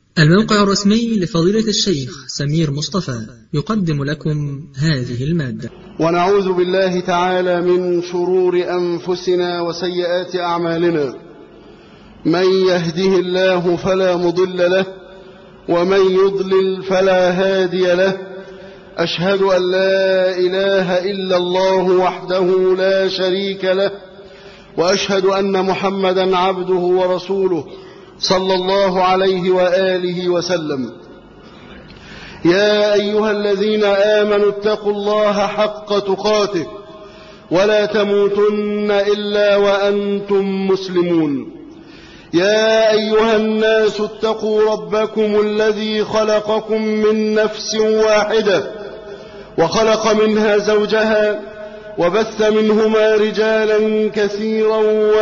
الموقع الرسمي لفضيلة الشيخ سمير مصطفى يقدم لكم هذه المادة. ونعوذ بالله تعالى من شرور أنفسنا وسيئات أعمالنا، من يهده الله فلا مضل له ومن يضلل فلا هادي له. أشهد أن لا إله إلا الله وحده لا شريك له، وأشهد أن محمدا عبده ورسوله صلى الله عليه وآله وسلم. يا أيها الذين آمنوا اتقوا الله حق تقاته ولا تموتن إلا وأنتم مسلمون. يا أيها الناس اتقوا ربكم الذي خلقكم من نفس واحدة وخلق منها زوجها وبث منهما رجالا كثيرا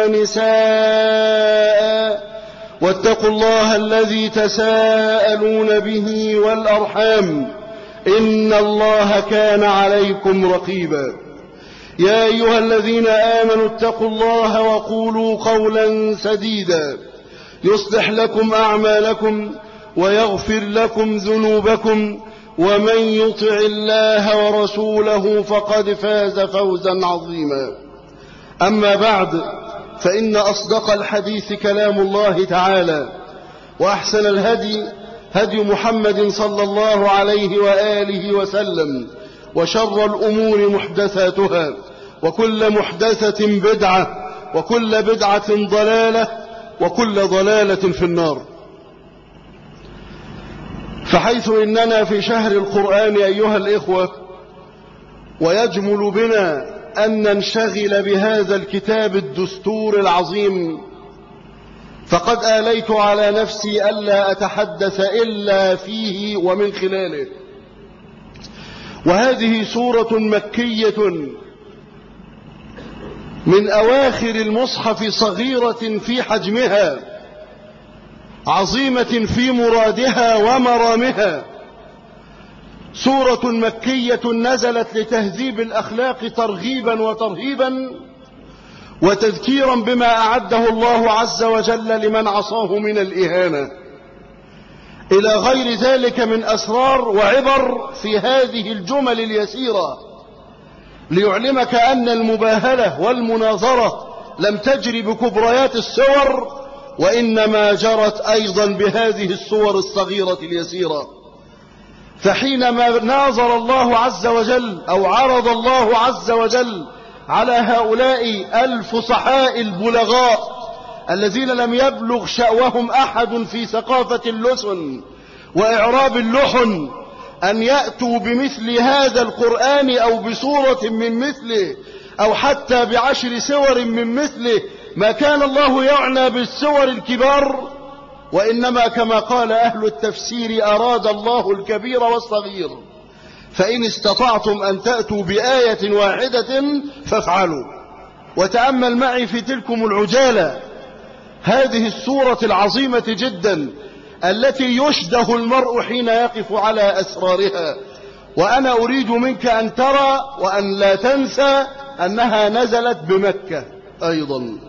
ونساء، واتقوا الله الذي تساءلون به والأرحام إن الله كان عليكم رقيبا. يا أيها الذين آمنوا اتقوا الله وقولوا قولا سديدا يصلح لكم أعمالكم ويغفر لكم ذنوبكم، ومن يطع الله ورسوله فقد فاز فوزا عظيما. أما بعد، فإن أصدق الحديث كلام الله تعالى، وأحسن الهدي هدي محمد صلى الله عليه وآله وسلم، وشر الأمور محدثاتها، وكل محدثة بدعة، وكل بدعة ضلالة، وكل ضلالة في النار. فحيث إننا في شهر القرآن أيها الإخوة، ويجمل بنا أن ننشغل بهذا الكتاب الدستور العظيم، فقد آليت على نفسي ألا أتحدث إلا فيه ومن خلاله. وهذه سورة مكية من أواخر المصحف، صغيرة في حجمها، عظيمة في مرادها ومرامها. سورة مكية نزلت لتهذيب الأخلاق ترغيبا وترهيبا، وتذكيرا بما أعده الله عز وجل لمن عصاه من الإهانة، إلى غير ذلك من أسرار وعبر في هذه الجمل اليسيرة، ليعلمك أن المباهلة والمناظرة لم تجري بكبريات السور، وإنما جرت أيضا بهذه السور الصغيرة اليسيرة. فحينما ناظر الله عز وجل أو عرض الله عز وجل على هؤلاء الفصحاء البلغاء الذين لم يبلغ شأوهم أحد في ثقافة اللسن وإعراب اللحن أن يأتوا بمثل هذا القرآن أو بسورة من مثله أو حتى ب10 سور من مثله، ما كان الله يعنى بالسور الكبار، وإنما كما قال أهل التفسير أراد الله الكبير والصغير. فإن استطعتم أن تأتوا بآية واحدة فافعلوا. وتأمل معي في تلكم العجالة هذه السورة العظيمة جدا التي يشده المرء حين يقف على أسرارها. وأنا أريد منك أن ترى وأن لا تنسى أنها نزلت بمكة أيضا.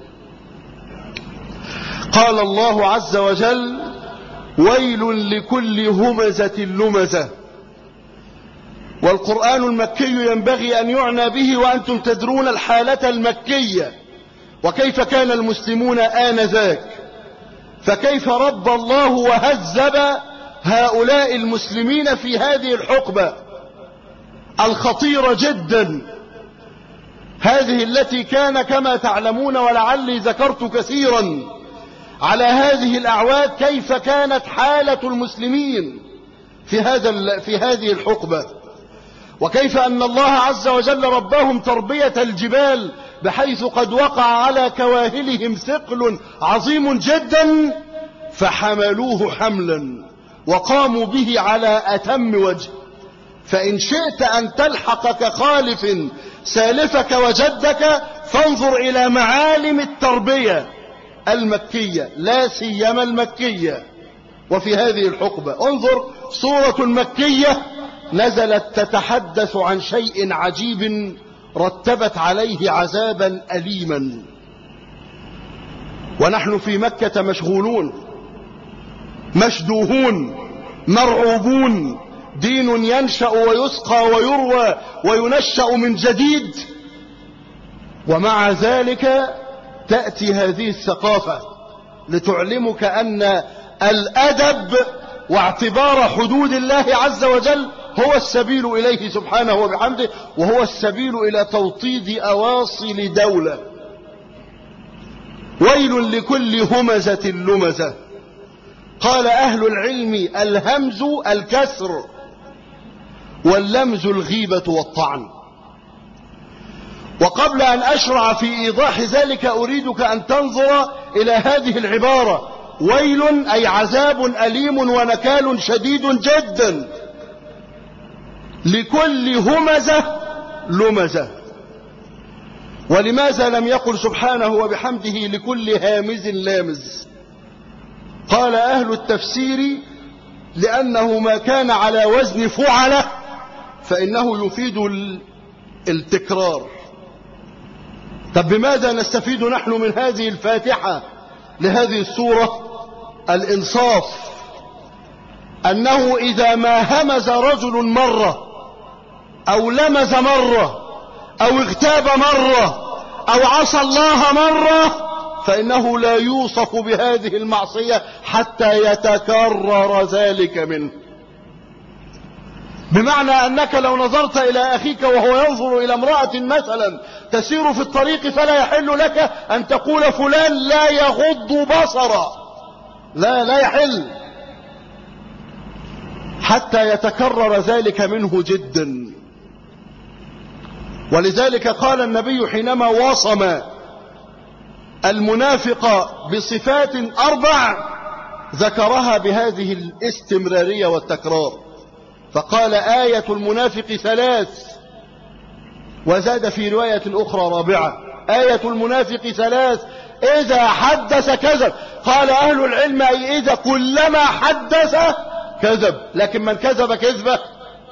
قال الله عز وجل: ويل لكل همزة لمزة. والقرآن المكي ينبغي أن يعنى به وأنتم تدرون الحالة المكية وكيف كان المسلمون آنذاك، فكيف رب الله وهذب هؤلاء المسلمين في هذه الحقبة الخطيرة جدا، هذه التي كان كما تعلمون ولعلي ذكرت كثيرا على هذه الأعواد كيف كانت حالة المسلمين في هذه الحقبة، وكيف أن الله عز وجل رباهم تربية الجبال بحيث قد وقع على كواهلهم ثقل عظيم جدا، فحملوه حملا وقاموا به على أتم وجه. فإن شئت أن تلحق كخالف سالفك وجدك فانظر إلى معالم التربية المكية، لا سيما المكية. وفي هذه الحقبة انظر، سورة مكية نزلت تتحدث عن شيء عجيب رتبت عليه عذابا أليما، ونحن في مكة مشغولون مشدوهون مرعوبون، دين ينشأ ويسقى ويروى وينشأ من جديد، ومع ذلك تأتي هذه الثقافة لتعلمك أن الأدب واعتبار حدود الله عز وجل هو السبيل إليه سبحانه وبحمده، وهو السبيل إلى توطيد أواصل دولة. ويل لكل همزة لمزة. قال أهل العلم: الهمز الكسر، واللمز الغيبة والطعن. وقبل أن أشرع في إيضاح ذلك أريدك أن تنظر إلى هذه العبارة: ويل أي عذاب أليم ونكال شديد جدا لكل همزة لمزة. ولماذا لم يقل سبحانه وبحمده لكل هامز لامز؟ قال أهل التفسير: لأنه ما كان على وزن فعل فإنه يفيد التكرار. طب بماذا نستفيد نحن من هذه الفاتحة لهذه السورة؟ الإنصاف، أنه إذا ما همز رجل مرة أو لمز مرة أو اغتاب مرة أو عصى الله مرة فإنه لا يوصف بهذه المعصية حتى يتكرر ذلك منه. بمعنى أنك لو نظرت إلى أخيك وهو ينظر إلى امرأة مثلا تسير في الطريق فلا يحل لك أن تقول فلان لا يغض بصرا، لا يحل حتى يتكرر ذلك منه جدا. ولذلك قال النبي حينما وصم المنافق بصفات 4 ذكرها بهذه الاستمرارية والتكرار، فقال: آية المنافق 3، وزاد في رواية أخرى 4: آية المنافق 3 إذا حدث كذب. قال أهل العلم: أي إذا كلما حدث كذب، لكن من كذب كذبة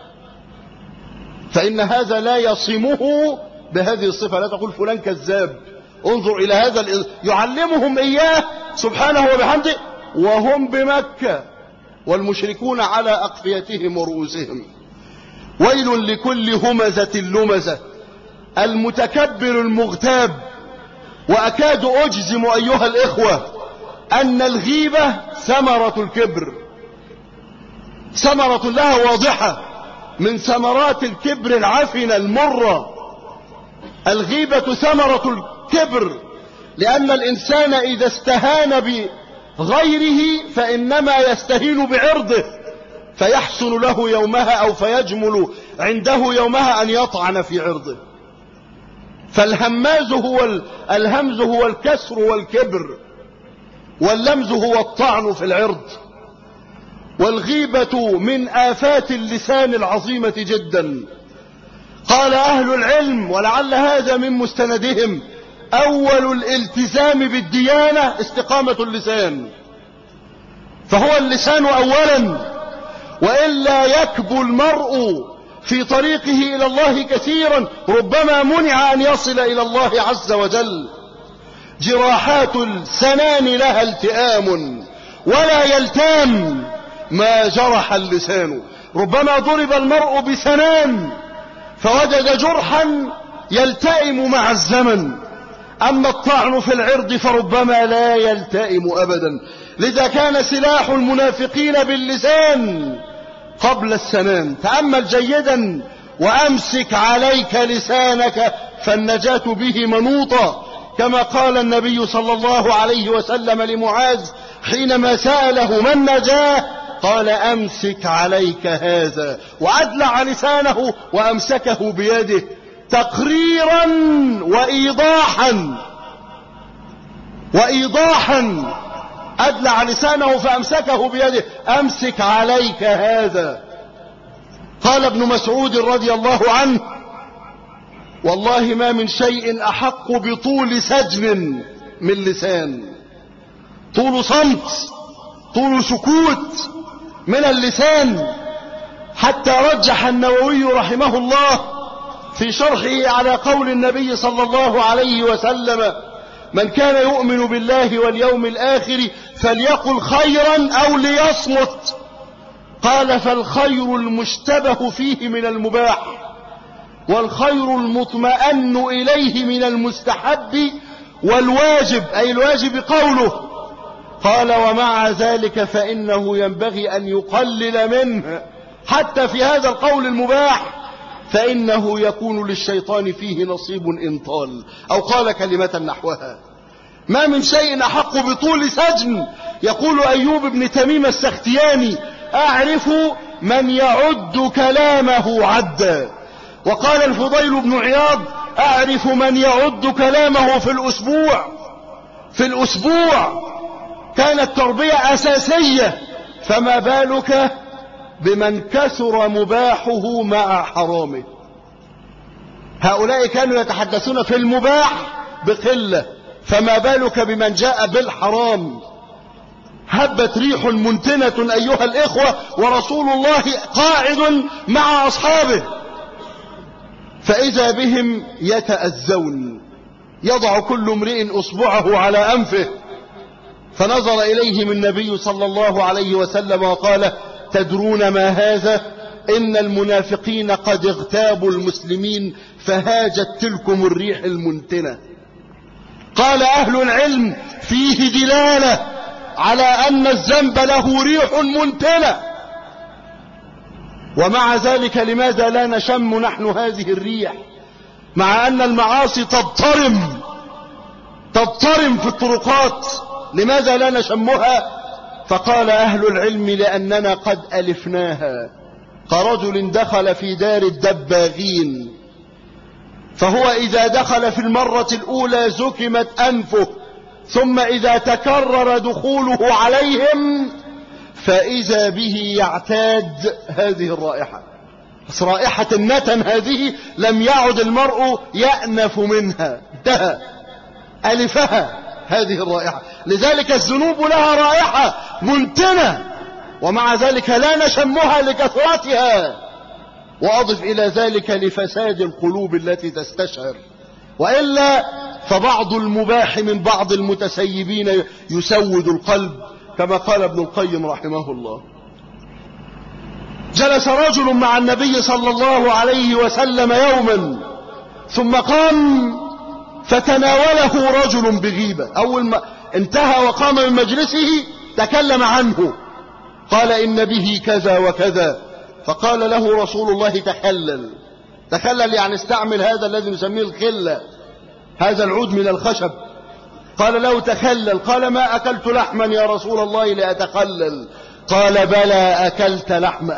فإن هذا لا يصمه بهذه الصفة. لا تقول فلان كذاب. انظر إلى هذا، يعلمهم إياه سبحانه وبحمده وهم بمكة والمشركون على أقفيتهم ورؤوسهم. ويل لكل همزة لمزة، المتكبر المغتاب. وأكاد أجزم أيها الإخوة أن الغيبة ثمرة الكبر، ثمرة لها واضحة من ثمرات الكبر العفنة المرة. الغيبة ثمرة الكبر، لأن الإنسان إذا استهان بغيره فإنما يستهين بعرضه، فيحسن له يومها أو فيجمل عنده يومها أن يطعن في عرضه. فالهماز الهمز هو الكسر والكبر، واللمز هو الطعن في العرض. والغيبة من آفات اللسان العظيمة جدا. قال أهل العلم، ولعل هذا من مستندهم: أول الالتزام بالديانة استقامة اللسان، فهو اللسان أولا، وإلا يكبو المرء في طريقه إلى الله كثيرا، ربما منع أن يصل إلى الله عز وجل. جراحات السنان لها التئام ولا يلتام ما جرح اللسان. ربما ضرب المرء بسنان فوجد جرحا يلتئم مع الزمن، أما الطعن في العرض فربما لا يلتئم أبدا. لذا كان سلاح المنافقين باللسان قبل السنان. تأمل جيدا: وأمسك عليك لسانك فالنجاة به منوطة، كما قال النبي صلى الله عليه وسلم لمعاذ حينما سأله ما النجاة قال: أمسك عليك هذا، وأدلع لسانه وأمسكه بيده تقريرا وإيضاحا أدلع لسانه فأمسكه بيده: أمسك عليك هذا. قال ابن مسعود رضي الله عنه: والله ما من شيء أحق بطول سجن من لسان. طول صمت، طول سكوت من اللسان. حتى رجح النووي رحمه الله في شرحه على قول النبي صلى الله عليه وسلم: من كان يؤمن بالله واليوم الآخر فليقل خيرا أو ليصمت. قال فالخير المشتبه فيه من المباح، والخير المطمئن إليه من المستحب، والواجب أي الواجب قوله. قال ومع ذلك فإنه ينبغي أن يقلل منه حتى في هذا القول المباح، فإنه يكون للشيطان فيه نصيب إن طال، أو قال كلمة نحوها: ما من شيء أحق بطول سجن. يقول أيوب بن تميم السختياني: أعرف من يعد كلامه عدا. وقال الفضيل بن عياض: أعرف من يعد كلامه في الأسبوع كانت تربية أساسية، فما بالك بمن كثر مباحه مع حرامه. هؤلاء كانوا يتحدثون في المباح بقلة، فما بالك بمن جاء بالحرام. هبت ريح منتنة أيها الإخوة، ورسول الله قاعد مع أصحابه، فإذا بهم يتأذون، يضع كل امرئ أصبعه على أنفه. فنظر إليهم النبي صلى الله عليه وسلم وقال: تدرون ما هذا؟ إن المنافقين قد اغتابوا المسلمين فهاجت تلكم الريح المنتنة. قال أهل العلم: فيه دلالة على أن الذنب له ريح منتنة، ومع ذلك لماذا لا نشم نحن هذه الريح، مع أن المعاصي تضطرم في الطرقات؟ لماذا لا نشمها؟ فقال أهل العلم: لأننا قد ألفناها، كرجل دخل في دار الدباغين، فهو إذا دخل في المرة الأولى زكمت أنفه، ثم إذا تكرر دخوله عليهم فإذا به يعتاد هذه الرائحة، بس رائحة النتن هذه لم يعد المرء يأنف منها، انتهى، ألفها هذه الرائحة. لذلك الذنوب لها رائحة منتنة، ومع ذلك لا نشمها لكثرتها. وأضف إلى ذلك لفساد القلوب التي تستشعر، وإلا فبعض المباح من بعض المتسيبين يسود القلب، كما قال ابن القيم رحمه الله. جلس رجل مع النبي صلى الله عليه وسلم يوما، ثم قام فتناوله رجل بغيبة. أول ما انتهى وقام من مجلسه تكلم عنه، قال: إن به كذا وكذا. فقال له رسول الله: تخلل يعني استعمل هذا الذي نسميه الخلة، هذا العود من الخشب. قال له: تخلل. قال: ما أكلت لحما يا رسول الله لأتخلل. قال: بلى أكلت لحم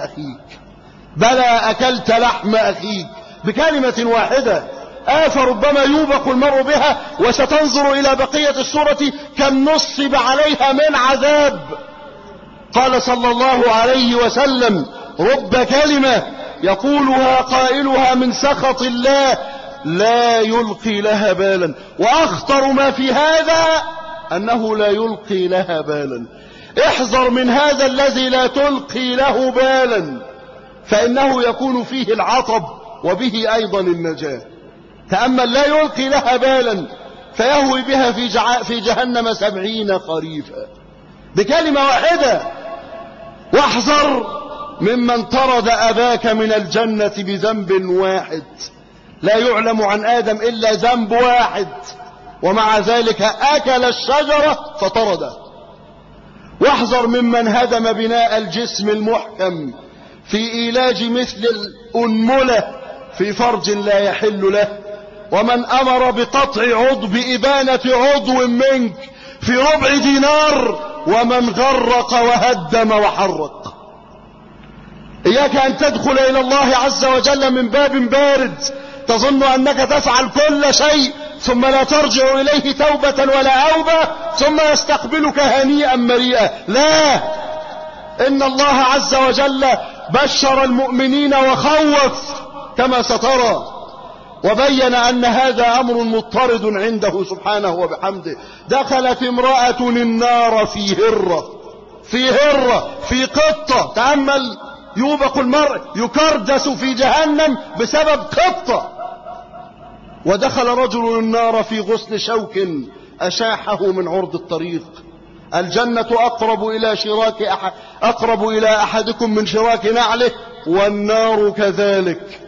أخيك، بكلمة واحدة، فربما يوبق المرء بها، وستنظر إلى بقية السورة كم نصب عليها من عذاب. قال صلى الله عليه وسلم: رب كلمة يقولها قائلها من سخط الله لا يلقي لها بالا. وأخطر ما في هذا أنه لا يلقي لها بالا. احذر من هذا الذي لا تلقي له بالا، فإنه يكون فيه العطب وبه أيضا النجاة. تأمل: لا يلقي لها بالا، فيهوي بها في جهنم 70 خريفا، بكلمة واحدة. واحذر ممن طرد أباك من الجنة بذنب واحد، لا يعلم عن آدم إلا ذنب واحد، ومع ذلك أكل الشجرة فطرده. واحذر ممن هدم بناء الجسم المحكم في إيلاج مثل الأنملة في فرج لا يحل له، ومن أمر بقطع بإبانة عضو منك في ربع دينار، ومن غرق وهدم وحرق. إياك أن تدخل إلى الله عز وجل من باب بارد تظن أنك تفعل كل شيء، ثم لا ترجع إليه توبة ولا أوبة، ثم يستقبلك هنيئا مريئا. لا، إن الله عز وجل بشر المؤمنين وخوف كما سترى، وبين أن هذا أمر مضطرد عنده سبحانه وبحمده. دخلت امرأة النار في هرة في قطة. تأمل، يوبق المرء يكردس في جهنم بسبب قطة. ودخل رجل النار في غصن شوك أشاحه من عرض الطريق. الجنة أقرب إلى أحدكم من شراك نعله، والنار كذلك.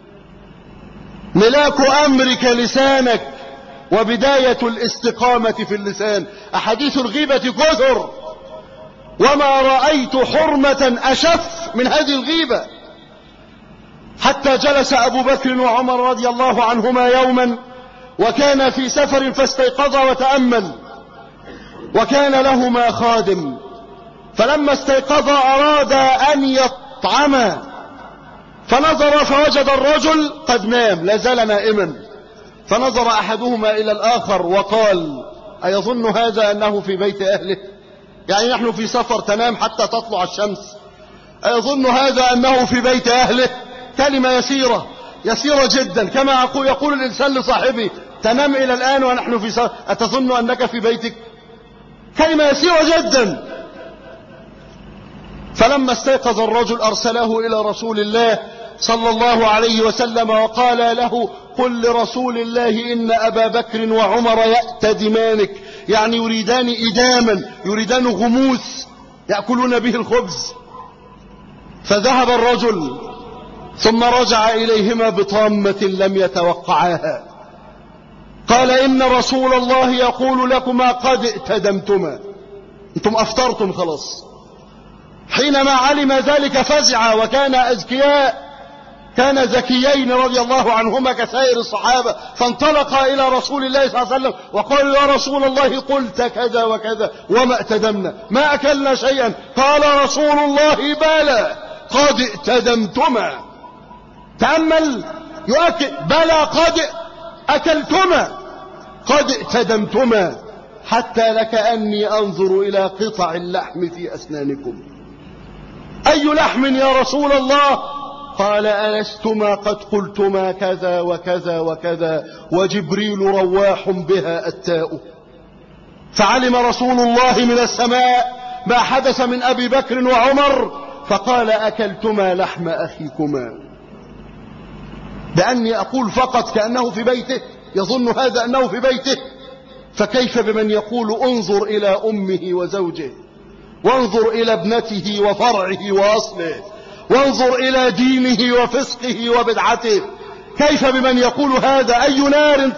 ملاك أمرك لسانك، وبداية الاستقامة في اللسان. أحاديث الغيبة كثر، وما رأيت حرمة أشف من هذه الغيبة. حتى جلس أبو بكر وعمر رضي الله عنهما يوما، وكان في سفر فاستيقظ وتأمل، وكان لهما خادم، فلما استيقظ أراد أن يطعما، فنظر فوجد الرجل قد نام، لا زال نائما. فنظر أحدهما إلى الآخر وقال: أيظن هذا أنه في بيت أهله؟ يعني نحن في سفر تنام حتى تطلع الشمس، أيظن هذا أنه في بيت أهله؟ كلمة يسيرة جدا، كما يقول الإنسان لصاحبه: تنام إلى الآن ونحن في سفر، أتظن أنك في بيتك؟ كلمة يسيرة جدا. فلما استيقظ الرجل أرسله إلى رسول الله صلى الله عليه وسلم وقال له: قل لرسول الله إن أبا بكر وعمر يأتدمانك، يعني يريدان إداما، يريدان غموس يأكلون به الخبز. فذهب الرجل ثم رجع إليهما بطامة لم يتوقعاها، قال: إن رسول الله يقول لكما قد ائتدمتما، أنتم أفطرتم خلاص. حينما علم ذلك فزع، وكان أذكياء، كان ذكيين رضي الله عنهما كسائر الصحابة، فانطلقا إلى رسول الله صلى الله عليه وسلم وقالوا: يا رسول الله قلت كذا وكذا وما ائتدمنا، ما أكلنا شيئا. قال رسول الله: بلى قد ائتدمتما. تأمل، يؤكد: بلى قد أكلتما، قد ائتدمتما، حتى لكأني أنظر إلى قطع اللحم في أسنانكم. أي لحم يا رسول الله؟ قال: ألستما قد قلتما كذا وكذا وكذا، وجبريل رواح بها التاء. فعلم رسول الله من السماء ما حدث من أبي بكر وعمر، فقال: أكلتما لحم أخيكما. بأني أقول فقط كأنه في بيته، يظن هذا أنه في بيته، فكيف بمن يقول: انظر إلى أمه وزوجه، وانظر إلى ابنته وفرعه وأصله، وانظر إلى دينه وفسقه وبدعته. كيف بمن يقول هذا؟ أي نار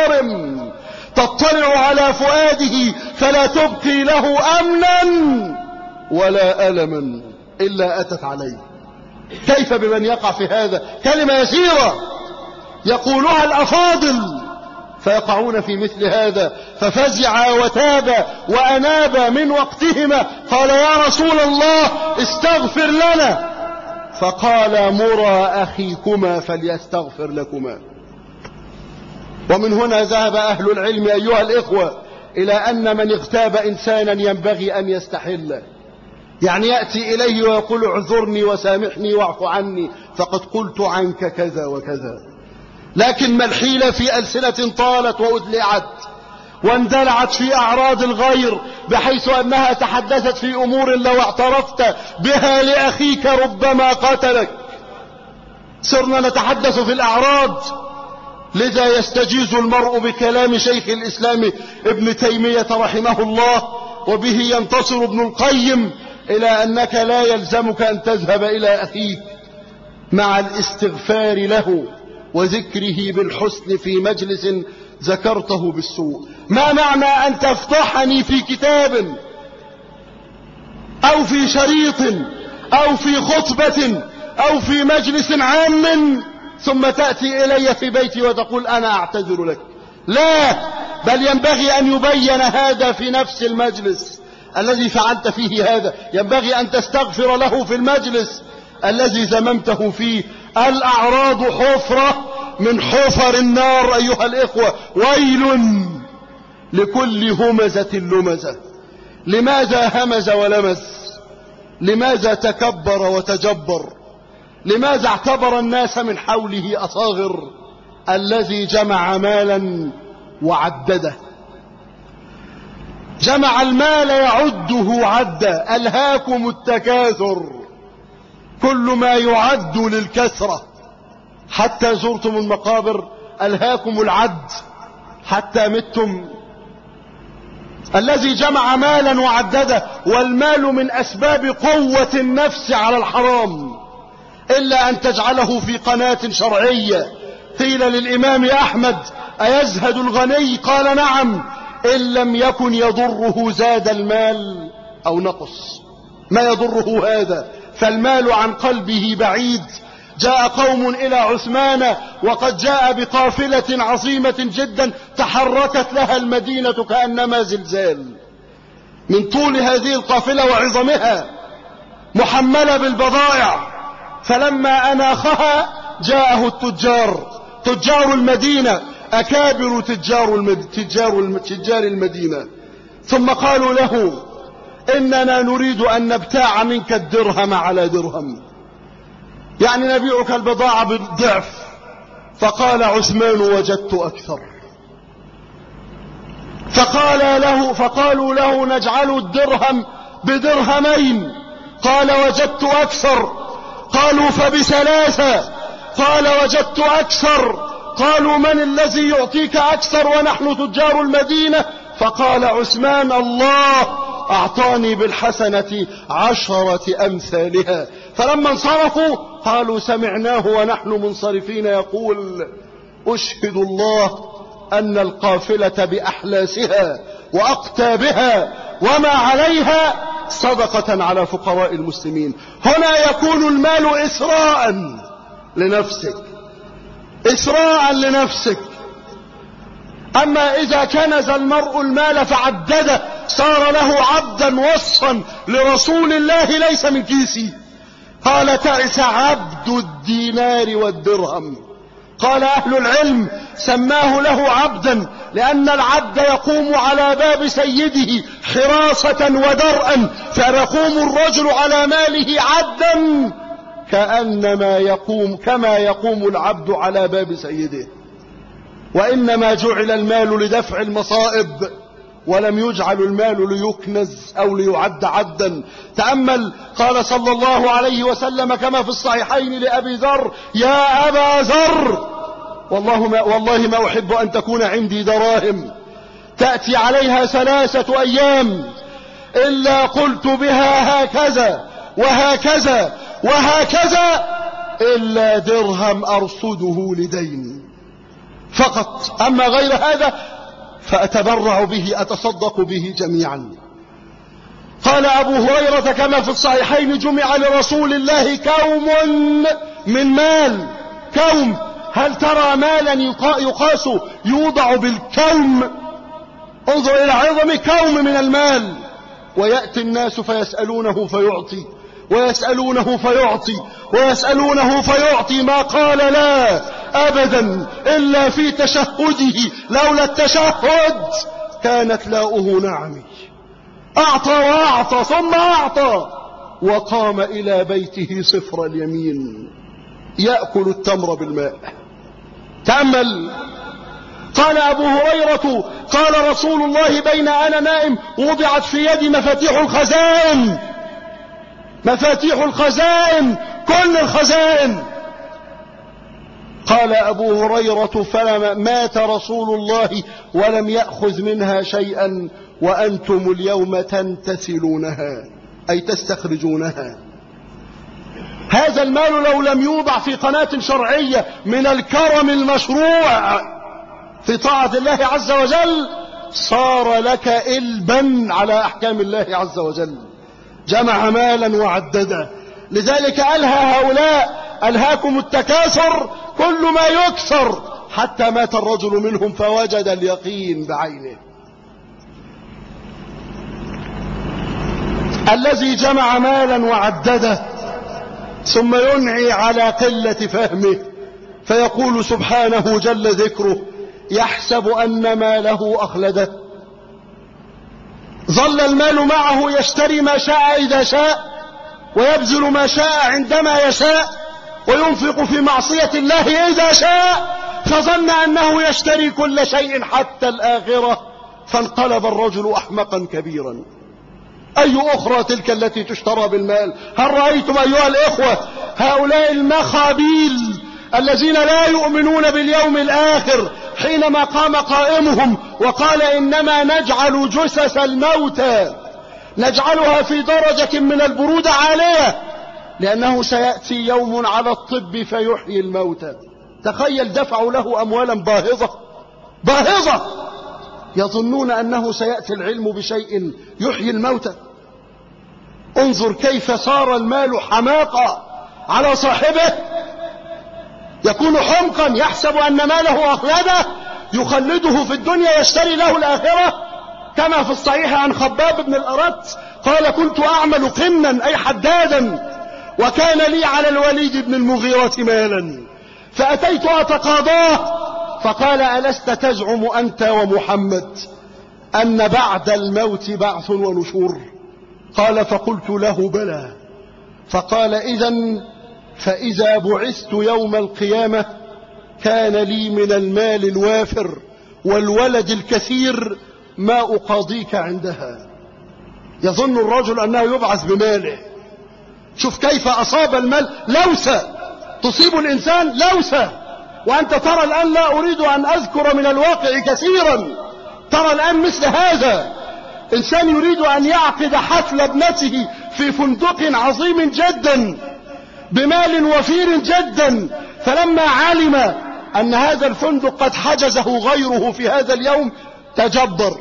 تطلع على فؤاده فلا تبقي له أمنا ولا ألما إلا أتت عليه. كيف بمن يقع في هذا؟ كلمة يسيرة يقولها الأفاضل فيقعون في مثل هذا. ففزع وتاب وأناب من وقتهما، قال: يا رسول الله استغفر لنا. فقال: مرى أخيكما فليستغفر لكما. ومن هنا ذهب أهل العلم أيها الإخوة إلى أن من اغتاب إنسانا ينبغي أن يستحله، يعني يأتي إليه ويقول: اعذرني وسامحني واعف عني، فقد قلت عنك كذا وكذا. لكن ما الحيلة في ألسنة طالت وأدلعت واندلعت في أعراض الغير، بحيث أنها تحدثت في أمور لو اعترفت بها لأخيك ربما قتلك. صرنا نتحدث في الأعراض. لذا يستجيز المرء بكلام شيخ الإسلام ابن تيمية رحمه الله، وبه ينتصر ابن القيم، إلى أنك لا يلزمك أن تذهب إلى أخيك مع الاستغفار له وذكره بالحسن في مجلس ذكرته بالسوء. ما معنى أن تفتحني في كتاب أو في شريط أو في خطبة أو في مجلس عام ثم تأتي إلي في بيتي وتقول: أنا أعتذر لك؟ لا، بل ينبغي أن يبين هذا في نفس المجلس الذي فعلت فيه هذا، ينبغي أن تستغفر له في المجلس الذي ذممته فيه. الأعراض حفرة من حفر النار أيها الإخوة، ويل لكل همزة لمزة. لماذا همز ولمز؟ لماذا تكبر وتجبر؟ لماذا اعتبر الناس من حوله أصاغر؟ الذي جمع مالا وعدده، جمع المال يعده عدا. ألهاكم التكاثر، كل ما يعد للكثرة. حتى زرتم المقابر، ألهاكم العد، حتى متم الذي جمع مالا وعدده، والمال من أسباب قوة النفس على الحرام، إلا أن تجعله في قناة شرعية. قيل للإمام أحمد: أيزهد الغني؟ قال: نعم، إن لم يكن يضره زاد المال أو نقص. ما يضره هذا؟ فالمال عن قلبه بعيد. جاء قوم إلى عثمان وقد جاء بقافلة عظيمة جدا تحركت لها المدينة كأنما زلزال من طول هذه القافلة وعظمها، محملة بالبضائع. فلما أناخها جاءه تجار المدينة، أكابر تجار المدينة، ثم قالوا له: إننا نريد أن نبتاع منك الدرهم على درهم، يعني نبيعك البضاعة بالضعف. فقال عثمان: وجدت أكثر. فقالوا له: نجعل الدرهم بدرهمين. قال: وجدت أكثر. قالوا: فبثلاثة. قال: وجدت أكثر. قالوا: من الذي يعطيك أكثر ونحن تجار المدينة؟ فقال عثمان: الله أعطاني بالحسنة 10 أمثالها. فلما انصرفوا قالوا: سمعناه ونحن منصرفين يقول: أشهد الله أن القافلة بأحلاسها وأقتابها وما عليها صدقة على فقراء المسلمين. هنا يكون المال إسراء لنفسك. أما إذا كنز المرء المال فعدده صار له عبدا وصفا لرسول الله: ليس من كيسي. قال: تعس عبد الدينار والدرهم. قال أهل العلم: سماه له عبدا لأن العبد يقوم على باب سيده حراسة ودرءا، فيقوم الرجل على ماله عبدا كما يقوم العبد على باب سيده. وإنما جعل المال لدفع المصائب، ولم يجعل المال ليكنز أو ليعد عدا. تأمل، قال صلى الله عليه وسلم كما في الصحيحين لأبي ذر: يا أبا ذر، والله ما أحب أن تكون عندي دراهم تأتي عليها 3 أيام إلا قلت بها هكذا وهكذا وهكذا، إلا درهم أرصده لدين فقط، أما غير هذا فأتبرع به، أتصدق به جميعا. قال أبو هريرة كما في الصحيحين: جمع لرسول الله كوم من مال. كوم، هل ترى مالا يقاس يوضع بالكوم؟ انظر إلى عظم كوم من المال. ويأتي الناس فيسألونه فيعطي، ويسألونه فيعطي، ويسألونه فيعطي، ما قال لا أبدا إلا في تشهده، لولا التشهد كانت لاؤه نعمي. أعطى وأعطى ثم أعطى، وقام إلى بيته صفر اليمين يأكل التمر بالماء. تأمل، قال أبو هريرة: قال رسول الله بين أنا نائم وضعت في يدي مفاتيح الخزائن، كل الخزائن. قال أبو هريرة: فلما مات رسول الله ولم يأخذ منها شيئا وأنتم اليوم تنتسلونها، أي تستخرجونها. هذا المال لو لم يوضع في قناة شرعية من الكرم المشروع في طاعة الله عز وجل صار لك إلبا على أحكام الله عز وجل. جمع مالا وعدده. لذلك ألهى هؤلاء: ألهاكم التكاثر، كل ما يكثر، حتى مات الرجل منهم فوجد اليقين بعينه. الذي جمع مالا وعدده ثم ينعي على قلة فهمه فيقول سبحانه جل ذكره: يحسب أن ماله أخلده. ظل المال معه يشتري ما شاء إذا شاء، ويبذل ما شاء عندما يشاء، وينفق في معصية الله إذا شاء، فظن أنه يشتري كل شيء حتى الآخرة، فانقلب الرجل أحمقا كبيرا. أي أخرى تلك التي تشترى بالمال؟ هل رأيتم أيها الإخوة هؤلاء المخابيل الذين لا يؤمنون باليوم الآخر، حينما قام قائمهم وقال إنما نجعل جثث الموتى نجعلها في درجة من البرودة عالية لأنه سيأتي يوم على الطب فيحيي الموتى. تخيل، دفعوا له أموالا باهظة يظنون أنه سيأتي العلم بشيء يحيي الموتى. انظر كيف صار المال حماقة على صاحبه، يكون حمقا يحسب أن ماله أخلده يخلده في الدنيا يشتري له الآخرة. كما في الصحيح عن خباب بن الأرت قال كنت أعمل قنا أي حدادا، وكان لي على الوليد بن المغيرة مالا فأتيت أتقاضاه، فقال ألست تزعم أنت ومحمد أن بعد الموت بعث ونشور؟ قال فقلت له بلى. فقال فإذا بعثت يوم القيامة كان لي من المال الوافر والولد الكثير ما أقاضيك عندها. يظن الرجل أنه يبعث بماله. شوف كيف أصاب المال لوسة، تصيب الإنسان لوسة. وأنت ترى الآن، لا أريد أن أذكر من الواقع كثيرا، ترى الآن مثل هذا إنسان يريد أن يعقد حفل ابنته في فندق عظيم جدا بمال وفير جدا، فلما علم أن هذا الفندق قد حجزه غيره في هذا اليوم تجبر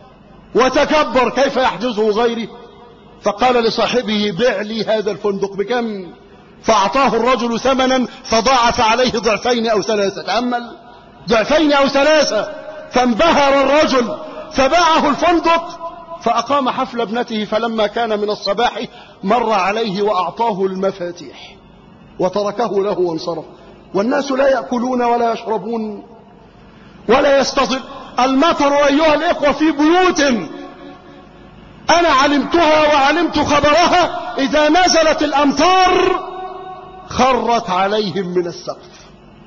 وتكبر، كيف يحجزه غيري؟ فقال لصاحبه بع لي هذا الفندق. بكم؟ فأعطاه الرجل ثمنا فضاعف عليه ضعفين أو ثلاثة. تأمل، ضعفين أو ثلاثة. فانبهر الرجل فباعه الفندق فأقام حفل ابنته. فلما كان من الصباح مر عليه وأعطاه المفاتيح وتركه له وانصرف. والناس لا يأكلون ولا يشربون ولا يستظل. المطر أيها الإخوة في بيوت أنا علمتها وعلمت خبرها، إذا نزلت الأمطار خرت عليهم من السقف.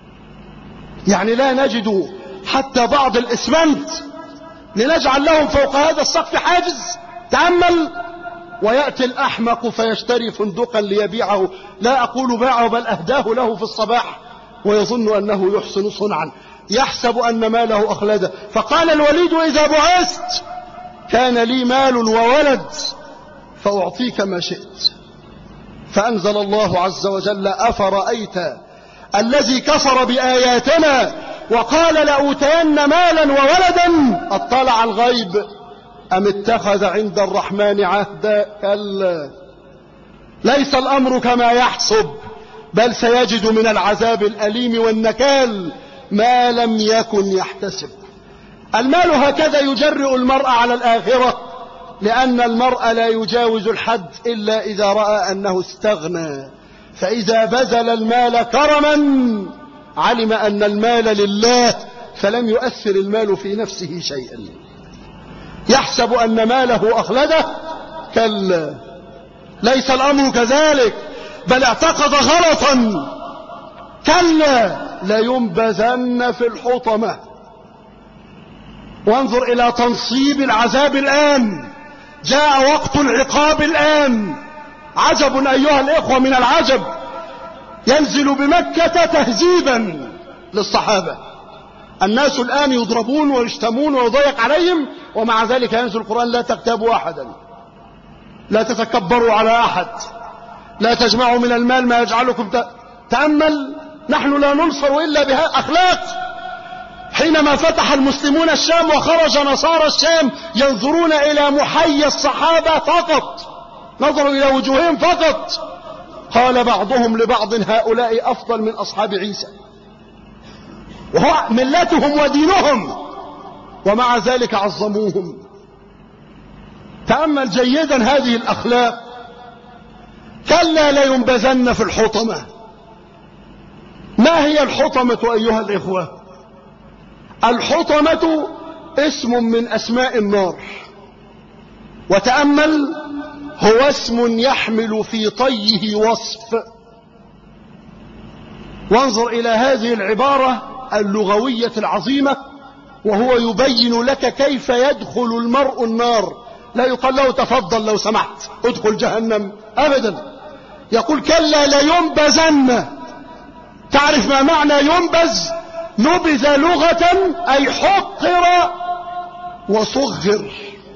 يعني لا نجد حتى بعض الإسمنت لنجعل لهم فوق هذا السقف حاجز. تأمل، ويأتي الأحمق فيشتري فندقا ليبيعه، لا أقول باعه بل أهداه له في الصباح، ويظن أنه يحسن صنعا، يحسب أن ماله أخلده. فقال الوليد إذا بعثت كان لي مال وولد فأعطيك ما شئت. فأنزل الله عز وجل أفرأيت الذي كفر بآياتنا وقال لأوتين مالا وولدا اطلع الغيب أم اتخذ عند الرحمن عهدا؟ كلا، ليس الأمر كما يحسب، بل سيجد من العذاب الأليم والنكال ما لم يكن يحتسب. المال هكذا يجرئ المرء على الآخرة، لأن المرء لا يجاوز الحد إلا إذا رأى أنه استغنى. فإذا بذل المال كرما علم أن المال لله، فلم يؤثر المال في نفسه شيئا. يحسب أن ماله أخلده، كلا، ليس الأمر كذلك، بل اعتقد غلطا. كلا لينبذن في الحطمة. وانظر إلى تنصيب العذاب الآن، جاء وقت العقاب الآن. عجب أيها الإخوة من العجب، ينزل بمكة تهذيبا للصحابة. الناس الآن يضربون ويشتمون ويضيق عليهم، ومع ذلك ينزل القرآن لا تغتابوا أحدا، لا تتكبروا على أحد، لا تجمعوا من المال ما يجعلكم تأمل، نحن لا ننصر إلا بها أخلاق. حينما فتح المسلمون الشام وخرج نصارى الشام ينظرون إلى محيا الصحابة فقط، نظروا إلى وجوههم فقط، قال بعضهم لبعض هؤلاء أفضل من أصحاب عيسى، وهو ملتهم ودينهم، ومع ذلك عظموهم. تأمل جيدا هذه الأخلاق. كلا لينبذن في الحطمة. ما هي الحطمة أيها الإخوة؟ الحطمة اسم من أسماء النار، وتأمل هو اسم يحمل في طيه وصف. وانظر إلى هذه العبارة اللغوية العظيمة، وهو يبين لك كيف يدخل المرء النار. لا يقال له تفضل لو سمحت ادخل جهنم، أبدا. يقول كلا لينبذن تعرف ما معنى ينبذ؟ نبذ لغة أي حقر وصغر،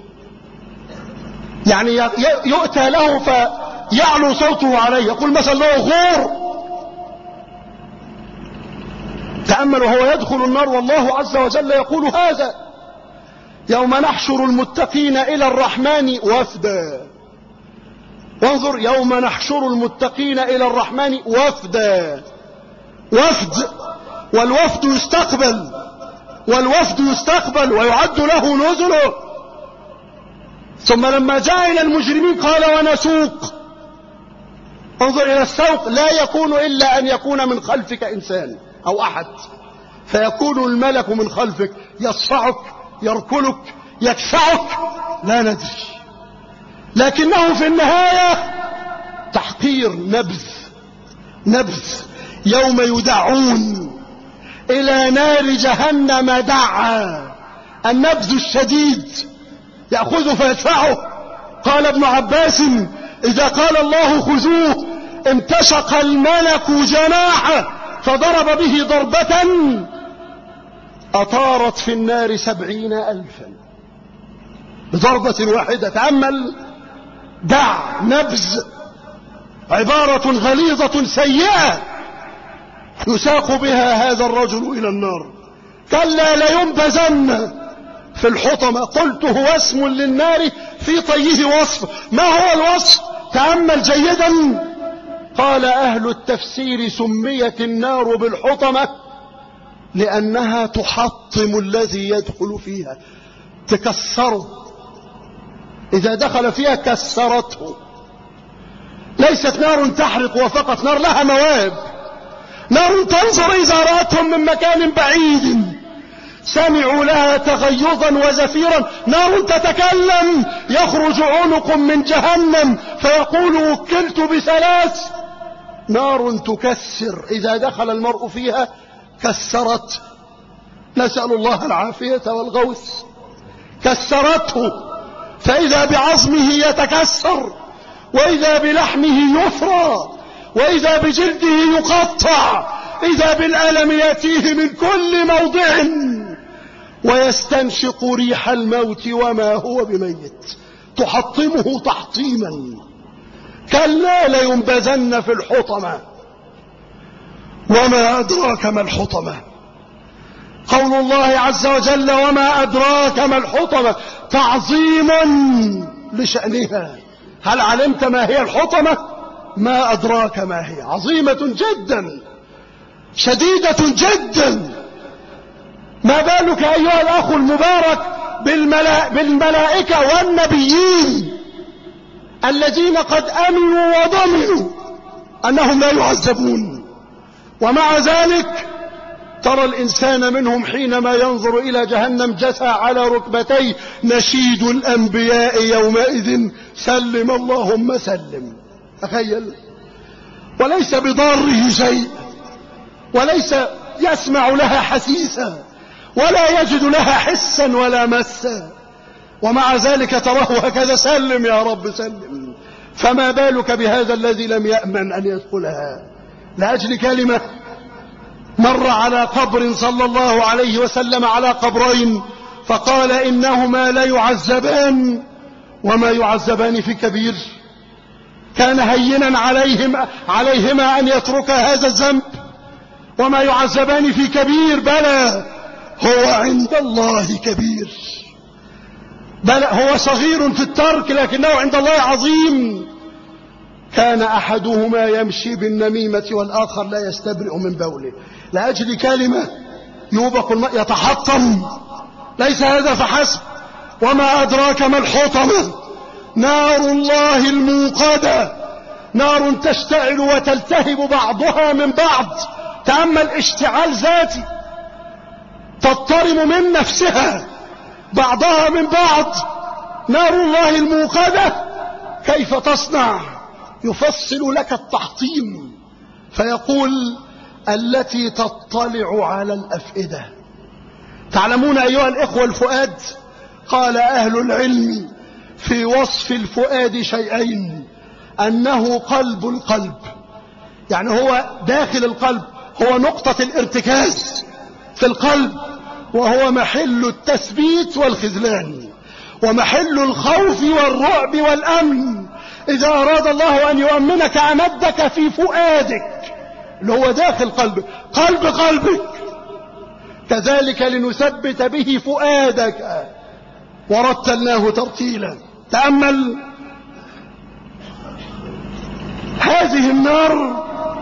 يعني يؤتى له فيعلو صوته عليه، يقول مثلا له غور. تأمل وهو يدخل النار والله عز وجل يقول هذا: يوم نحشر المتقين إلى الرحمن وفدا. وانظر، يوم نحشر المتقين إلى الرحمن وفدا، وفد، والوفد يستقبل ويعد له نزله. ثم لما جاء إلى المجرمين قال ونسوق. انظر إلى السوق، لا يكون إلا أن يكون من خلفك إنسان أو أحد، فيكون الملك من خلفك يصفعك يركلك يكسعك، لا ندري، لكنه في النهاية تحقير، نبذ. يوم يدعون إلى نار جهنم دعا، النبذ الشديد، يأخذه فيدفعه. قال ابن عباس: إذا قال الله خذوه امتشق الملك جناحه فضرب به ضربة أطارت في النار 70,000 بضربة واحدة. تأمل، دع، نبذ، عبارة غليظة سيئة يساق بها هذا الرجل إلى النار. كلا لينبذن في الحطمة. قلت هو اسم للنار في طيه وصف. ما هو الوصف؟ تأمل جيدا. قال أهل التفسير: سميت النار بالحطمة لأنها تحطم الذي يدخل فيها، تكسره، إذا دخل فيها كسرته. ليست نار تحرق وفقط، نار لها مواد، نار تنظر إذا رأتهم من مكان بعيد سمعوا لها تغيظا وزفيرا، نار تتكلم، يخرج عنق من جهنم فيقول وكلت بثلاث. نار تكسر، إذا دخل المرء فيها كسرت، نسأل الله العافية والغوث. كسرته، فإذا بعظمه يتكسر، وإذا بلحمه يفرى، وإذا بجلده يقطع، إذا بالألم يأتيه من كل موضع، ويستنشق ريح الموت وما هو بميت، تحطمه تحطيما. كلا لينبذن في الحطمة. وما أدراك ما الحطمة؟ قول الله عز وجل: وما أدراك ما الحطمة، تعظيم لشأنها. هل علمت ما هي الحطمة؟ ما أدراك ما هي، عظيمة جدا، شديدة جدا. ما بالك أيها الأخ المبارك بالملائكة والنبيين الذين قد أمنوا وضمنوا أنهم لا يعذبون، ومع ذلك ترى الإنسان منهم حينما ينظر إلى جهنم جثى على ركبتيه نشيد الأنبياء يومئذ: سلم اللهم سلم. تخيل، وليس بضاره شيء، وليس يسمع لها حسيسا، ولا يجد لها حسا ولا مسا، ومع ذلك تراه هكذا: سلم يا رب سلم. فما بالك بهذا الذي لم يأمن أن يدخلها لأجل كلمة؟ مر على قبر صلى الله عليه وسلم، على قبرين، فقال: إنهما لا يعذبان، وما يعذبان في كبير. كان هينا عليهما أن يترك هذا الذنب، وما يعذبان في كبير، بلى هو عند الله كبير، بل هو صغير في الترك لكنه عند الله عظيم. كان أحدهما يمشي بالنميمة والآخر لا يستبرئ من بوله، لأجل كلمة يوبق الماء يتحطم. ليس هذا فحسب. وما أدراك ما الحطمة؟ نار الله الموقدة، نار تشتعل وتلتهب بعضها من بعض. تأمل، اشتعال ذاتي، تضطرم من نفسها بعضها من بعض. نار الله الموقدة كيف تصنع؟ يفصل لك التحطيم فيقول: التي تطلع على الأفئدة. تعلمون أيها الإخوة الفؤاد؟ قال أهل العلم في وصف الفؤاد شيئين: أنه قلب القلب، يعني هو داخل القلب، هو نقطة الارتكاز في القلب، وهو محل التثبيت والخذلان، ومحل الخوف والرعب والأمن. إذا أراد الله أن يؤمنك أمدك في فؤادك اللي هو داخل قلبك، قلبك. كذلك لنثبت به فؤادك ورتلناه ترتيلا. تأمل هذه النار